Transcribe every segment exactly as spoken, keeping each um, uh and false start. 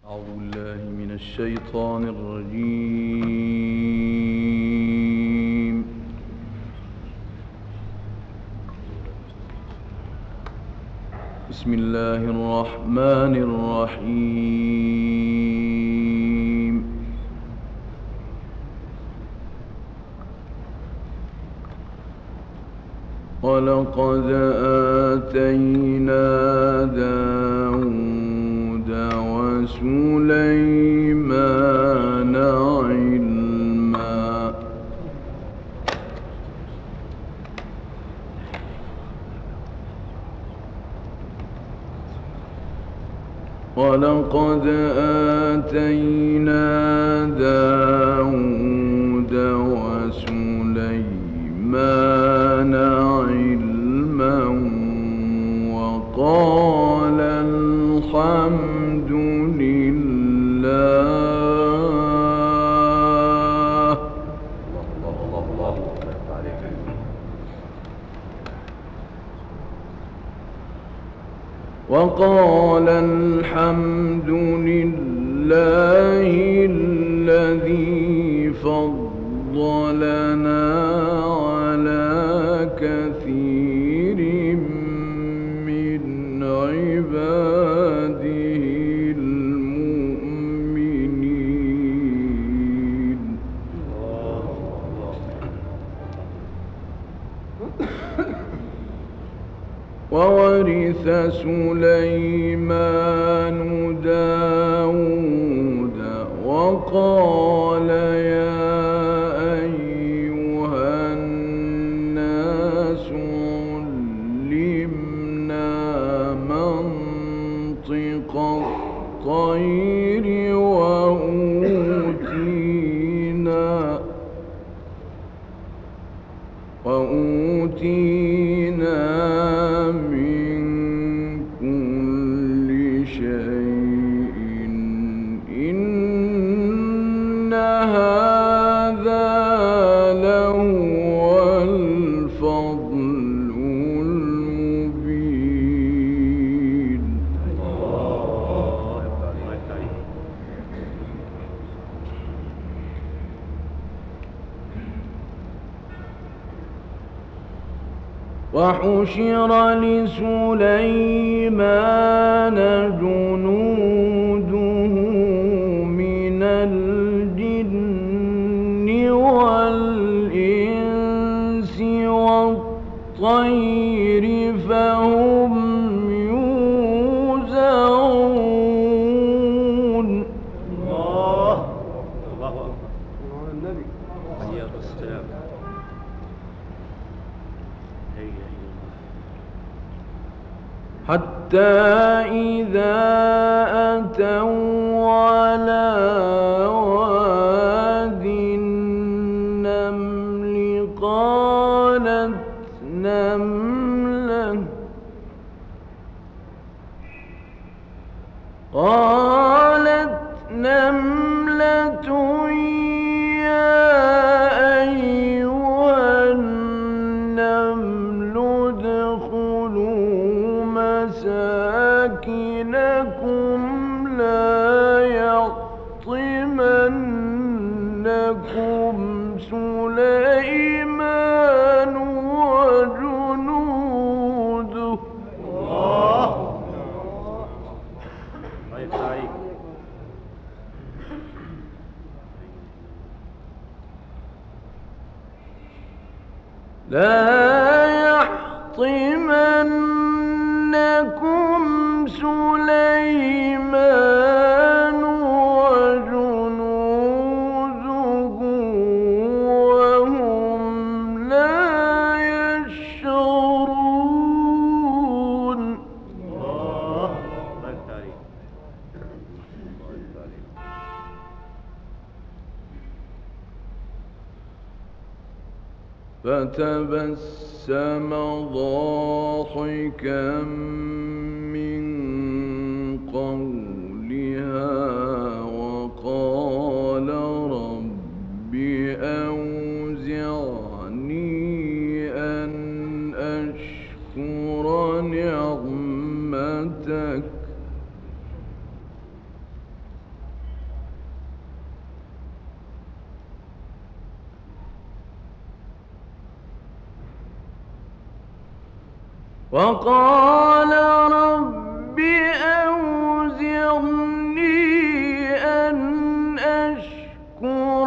أعوذ بالله من الشيطان الرجيم. بسم الله الرحمن الرحيم. ولقد آتينا داود وسليمان علما ولقد آتينا داود وسليمان علما وقال الحمد لله وقال الحمد لله الذي فضلنا على كثير من عباده المؤمنين. وورث سليمان داود وقال يا أيها الناس علمنا منطق الطير وأوتينا وأوتينا من كل شيء إن هذا لهو الفضل المبين. وحشر لسليمان جنوده من الجن والإنس والطير فهم يوزعون. الله الله أكبر. النبي عليه الصلاة والسلام. حتى إذا أتوا على واد النمل قالت نملة قالت نملة يا أيها النمل ادخلوا مساكنكم لا يحطمنكم سليمان وجنوده. الله الله يفتح. لا يحطمنكم سليمان وجنوده وهم لا يشعرون. الله الله يفتح. فتبسم ضاحكا من قولها وقال رب أوزعني أن أشكر نعمتك وقال رب أوزعني أن أشكر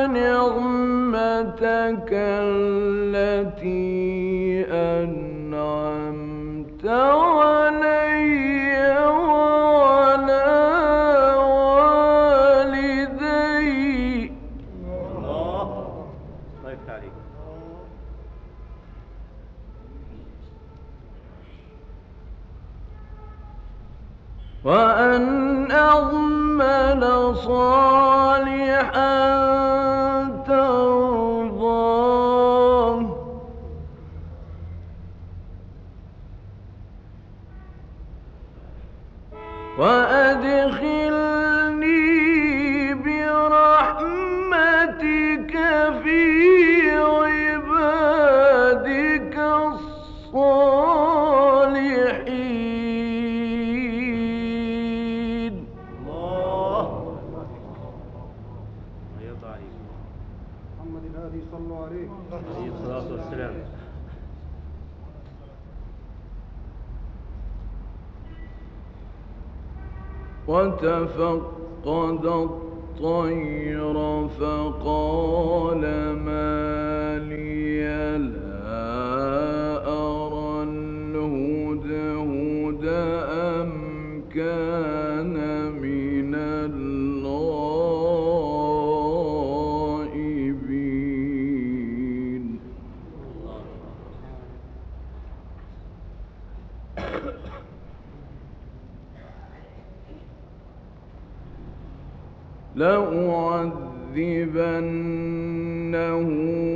نعمتك التي أنعمت علي وعلى والدي. الله الله يفتح عليك. وأن أعمل صالحا ترضاه وأدخلني برحمتك في عبادك الصالحين. الله الله يرضى عليك. محمد الهادي صلوا عليه. عليه الصلاة والسلام. وتفقد الطير فقال ما لي لا أرى الهدهد أم كان من الغائبين. لأعذبنه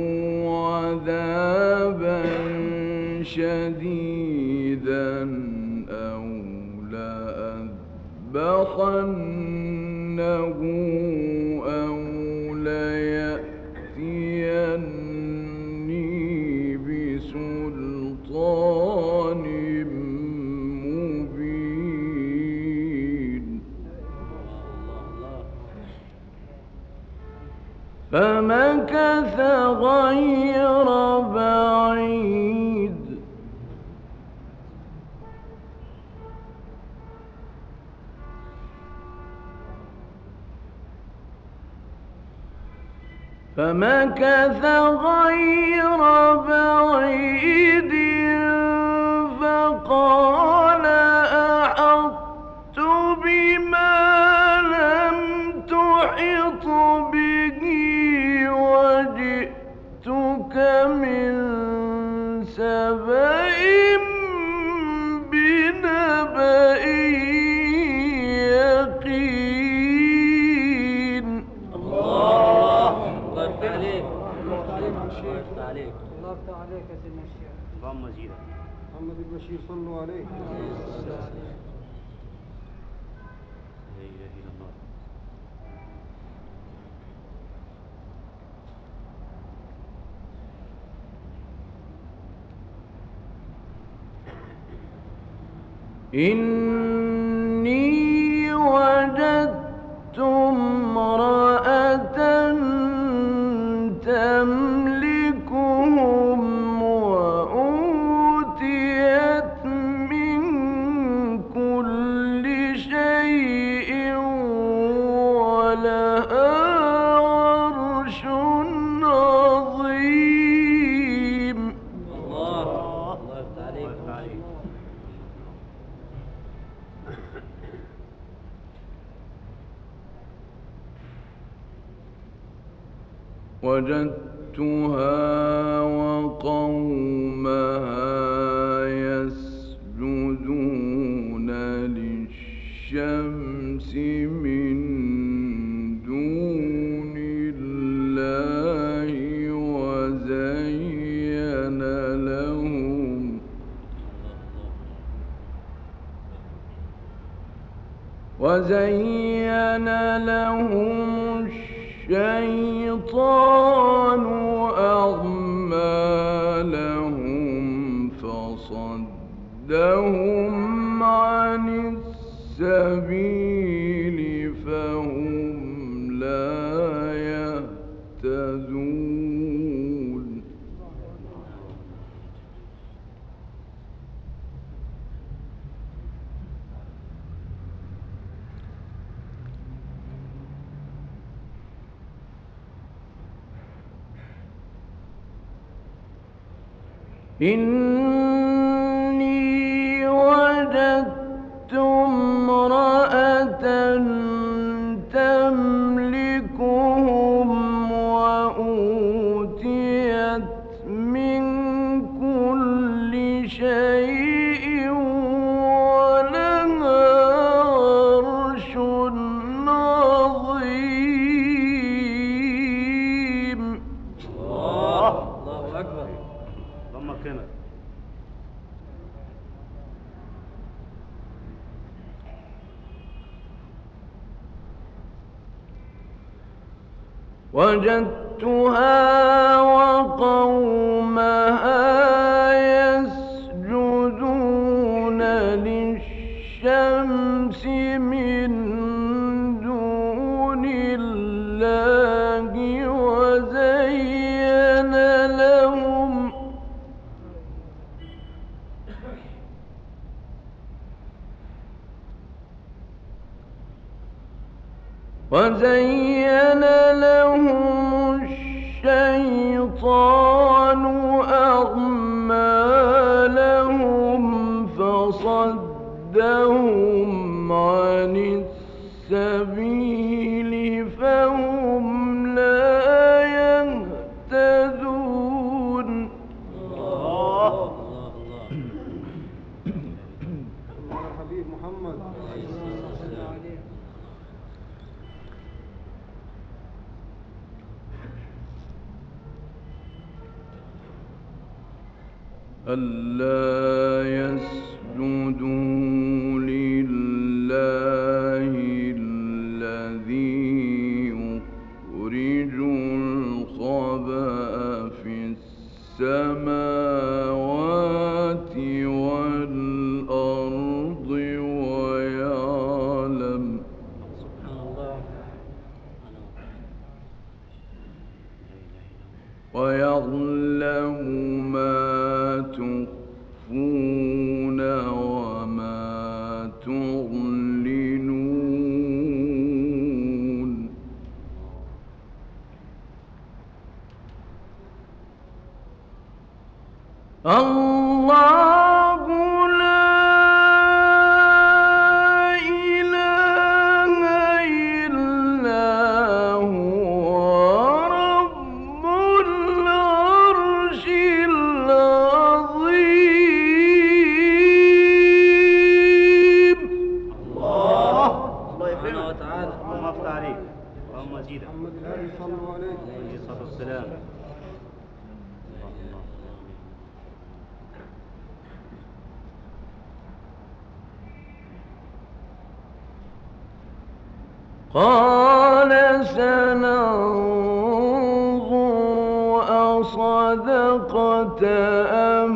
عذابا شديدا أو لأذبحنه أو ليأتيني بسلطان مبين. فمكث غير بعيد فمكث غير بعيد فقال أحطت بما لم تحط به وجئتك من سبأ بنبأ يقين. الله الله يفتح عليك. الله يفتح عليك يا الله شيخ. يفتح عليك. الله يفتح عليك يا سيدنا الشيخ. اللهم زيدك. محمد البشير صلوا عليه. لا إله إلا الله. إني وجدت امرأة تملكهم وأوتيت من كل شيء ولها عرش عظيم. الله الله يفتح عليك. الله يفتح عليك. وجدتها وقومها يسجدون للشمس من دون الله وزين لهم وزين لهم الشيطان أعمالهم فصدهم عن السبيل فهم لا يهتدون. إني وجدت امرأة تملكهم وأوتيت من كل شيء ولها عرش عظيم. الله الله أكبر. اللهم اكرمك. وجدتها وقومها يسجدون للشمس من دون الله وزين لهم وزين لهم الشيطان أعمالهم فصدهم عن السبيل فهم لا يهتدون. الله الله صلوا على الحبيب محمد. ألا يسجدوا لله الذي يخرج الخبأ في السماوات والأرض ويعلم ويعلم ما تخفون وما تعلنون. الله لا إله إلا هو رب العرش العظيم. الله الله يكرمك وتعالى. اللهم افتح عليك. اللهم زيدك. محمد الهادي صلوا عليه. عليه الصلاة والسلام. قال سننظر أصدقت أم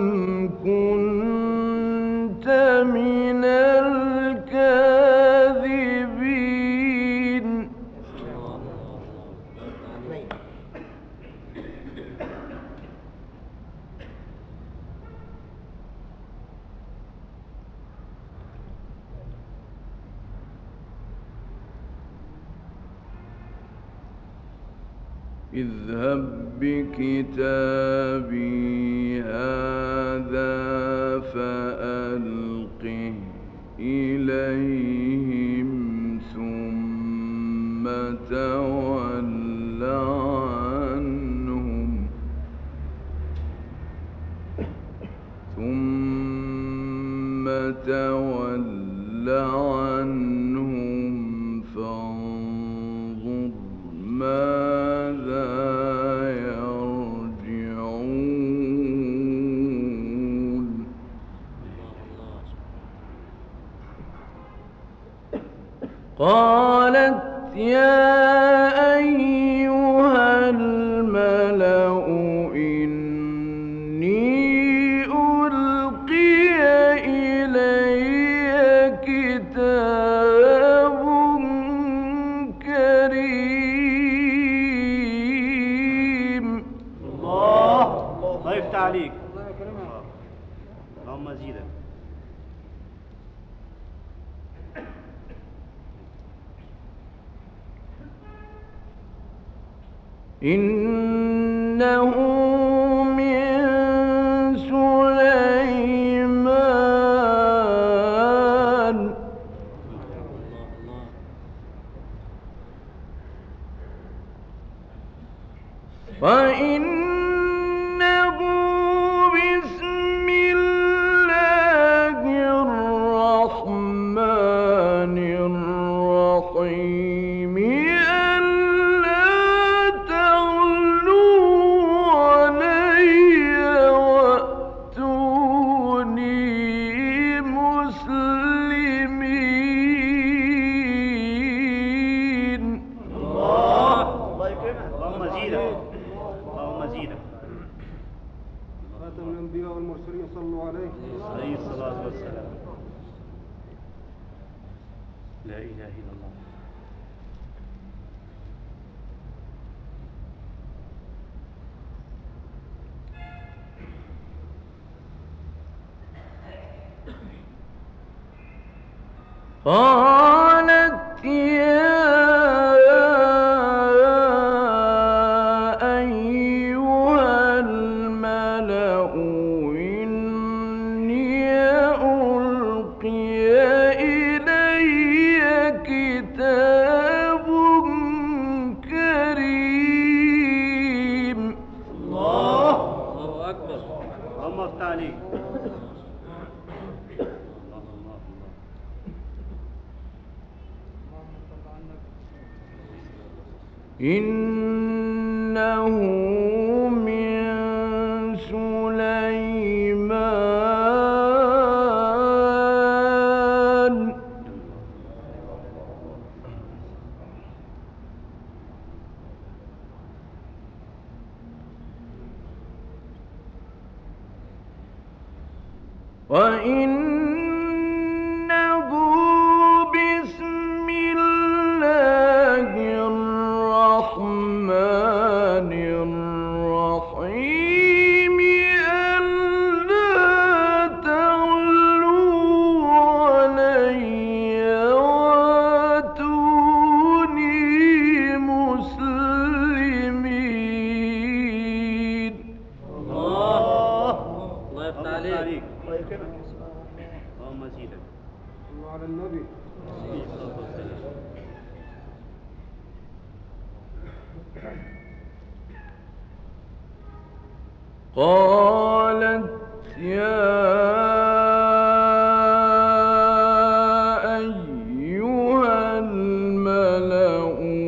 كنت من الكاذبين. اذهب بكتابي هذا فألقه إليهم ثم تول عنهم ثم تول عنهم فانظر ماذا يرجعون. قالت يا أيها الملأ إني ألقي إلي كتاب كريم. الله الله يفتح عليك. الله يكرمك. اللهم زيدك. إنه من سليمان وإنه بسم الله الرحمن الرحيم ألا تغلوا علي وأتوني مسلمين. الله الله يكرمك. اللهم زيدك اللهم زيدك. خاتم الأنبياء والمرسلين صلوا عليه. عليه الصلاة والسلام. لا إله إلا الله. قالت يا أيها الملأ إني ألقي إلي كتاب كريم. الله الله أكبر. اللهم افتح عليك. إنه من سليمان وإنه بسم الله الرحمن الرحيم ألا تغلوا علي وأتوني مسلمين. الله الله يفتح عليك. الله يكرمك. اللهم زيدك. صلوا على النبي. عليه الصلاة والسلام. قالت يا أيها الملأ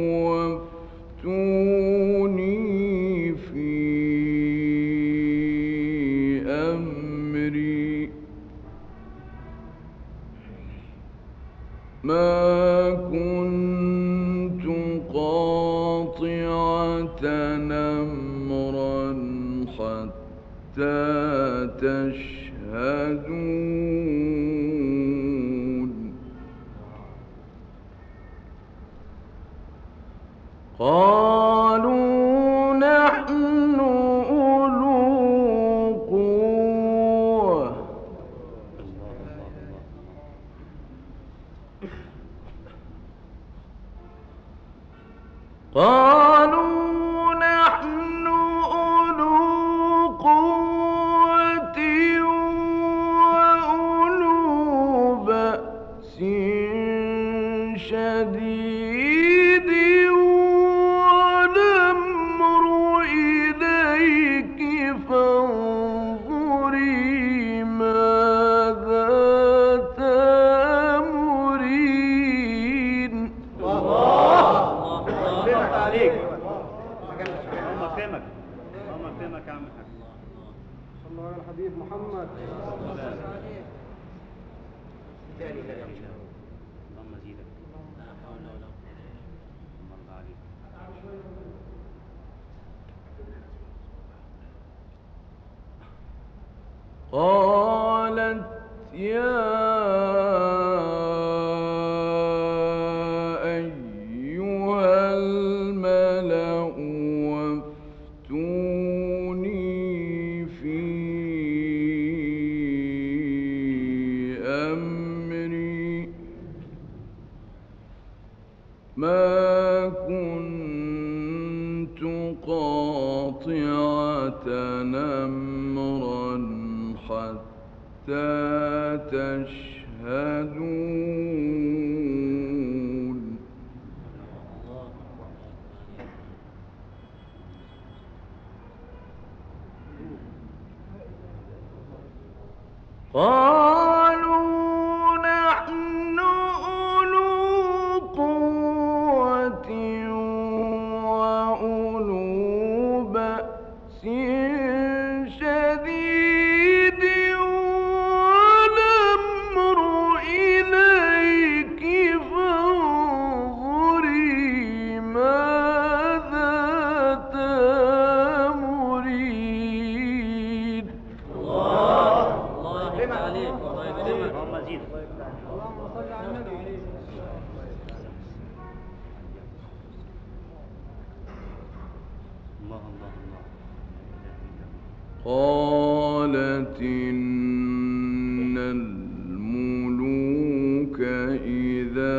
وافتوني في أمري ما كنت قاطعة أمرا حتى تشهدون. قالوا نحن أولو قوة قالوا نحن أولو قوة وأولو بأس شديد والأمر إليك فانظري ماذا تأمرين. يفتح عليك. اللهم اكرمك. اللهم اكرمك يا عم الحاج. صلوا على الحبيب محمد. اللهم زيدك. اللهم ارضى عليك. قالت يا أيها الملأ وافتوني في أمري ما كنت قاطعة أمرا حتى تشهدون. الله الله الله. قالت إن الملوك إذا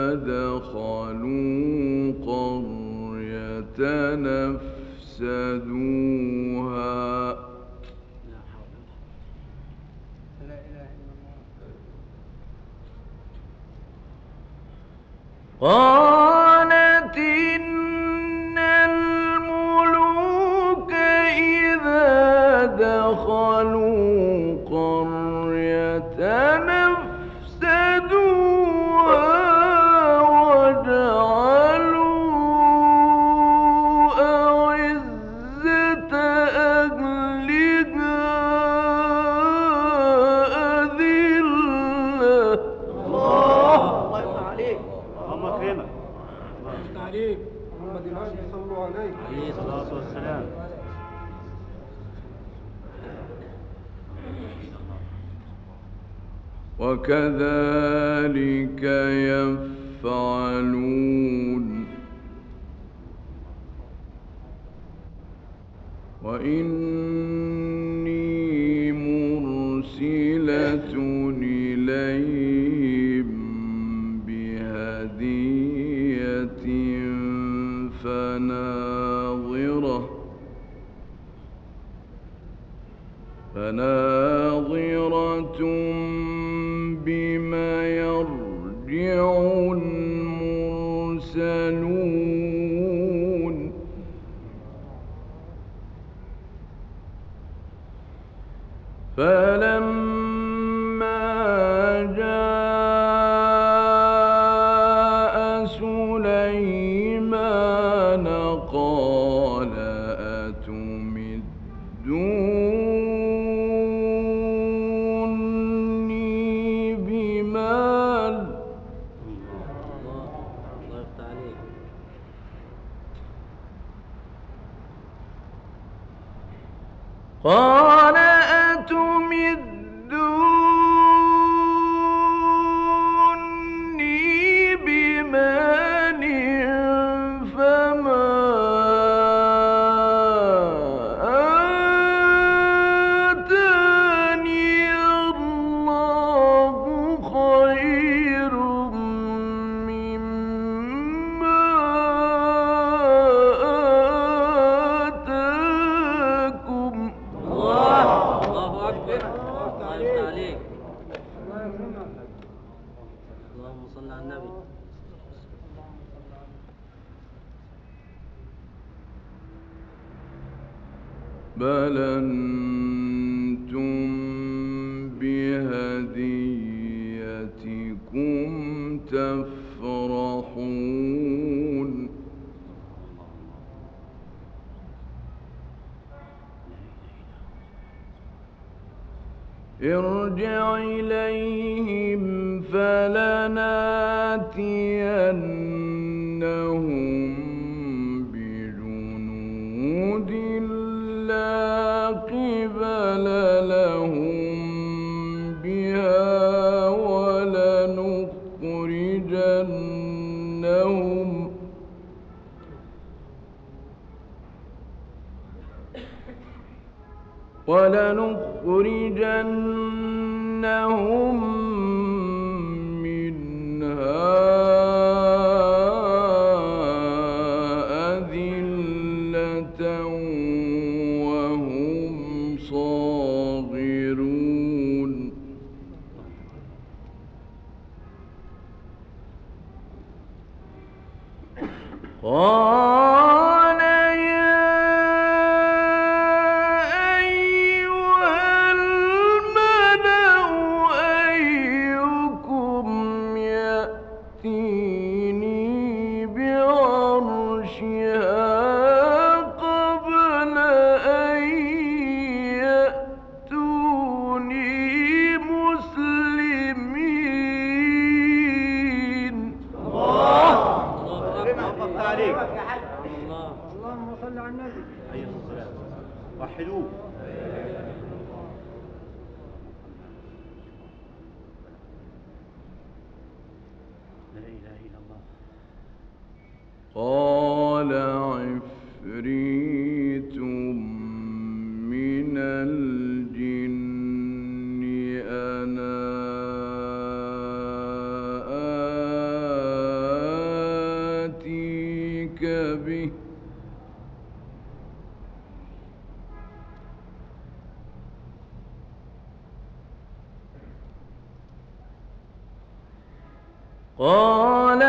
دخلوا قرية نفسدوها قالت إن الملوك إذا دخلوا قرية نفسدوها وجعلوا أعزة أهلها أذلة. الله الله يفتح عليك. اللهم اكرمك. عليك محمد الهادي صلوا عليه عليه الصلاة والسلام. وكذلك يفعلون وإني مرسلة إليهم بهدية فناظرة فناظرة بما يرجع المرسلون. فلما جاء سليمان قال أتمدوني بمال الله يفتح عليك. قال أتمدوني بمال فما آتاني الله خير مما آتاكم. الله الله أكبر. الله يفتح عليك. اللهم صل على النبي. بل أنتم بهديتكم تفرحون ارجع إليهم فلناتينهم بجنود لا قبل لهم بها ولنخرجنهم ولنخرجنهم منها أذلة وهم صاغرون. قال يا أيها الملأ أيكم يأتيني بعرشها قبل أن يأتوني مسلمين. الله الله عليك. الله. اللهم صل على النبي. عليه الصلاة والسلام. وحدوه. قال عفريت من الجن أنا آتيك به قال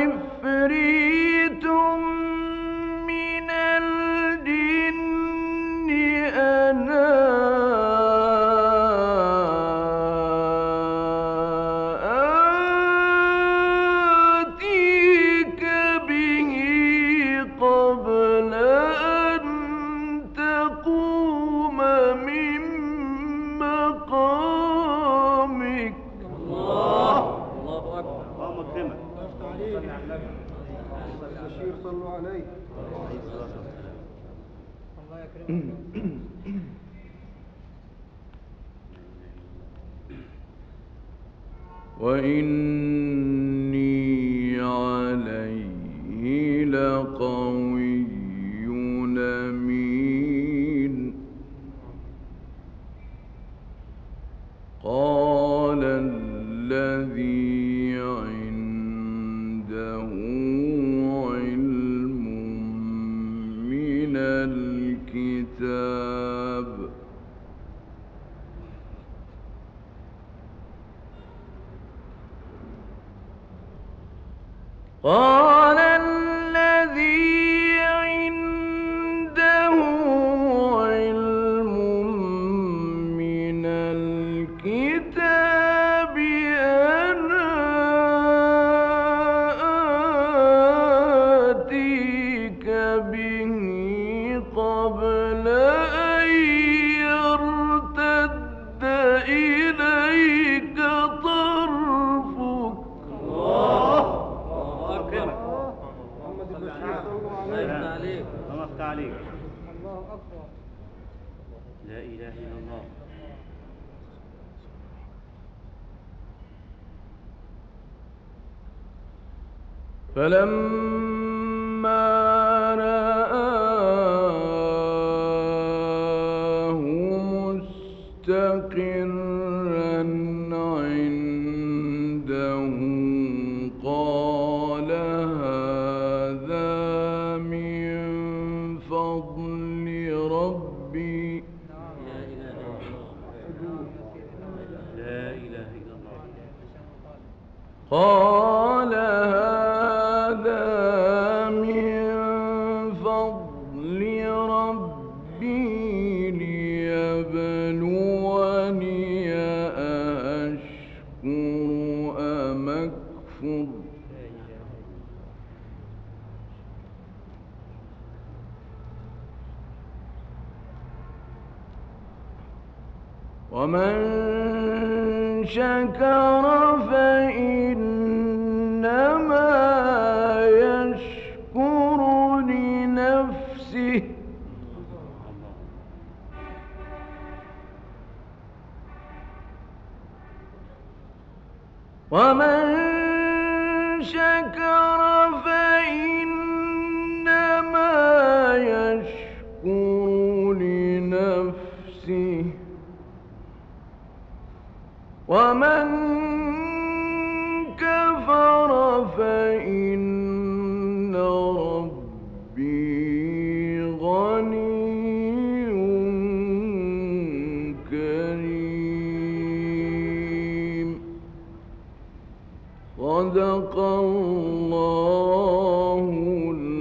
عفريت من الجن أنا آتيك به قبل أن تقوم من مقامك. الله أكبر. اللهم اكرمك. البشير صلوا عليه. الله يكرمك. وإني عليه لقوي أمين. قال الذي عنده علم من الكتاب قال الذي عنده علم من الكتاب أنا آتيك به قبل أن يرتد إليك طرفك. محمد البشير صلوا عليه. اللهم افتح عليك. الله أكبر. لا إله إلا الله. فلما رآه مستقرا عنده قال هذا من فضل ربي. لا إله إلا الله. قال هذا من فضل ربي ليبلوني أأشكر أم أكفر. ومن شكر فإنما يشكر لنفسه ومن شكر فإنما يشكر لنفسه ومن كفر فإن ربي غني كريم. صدق الله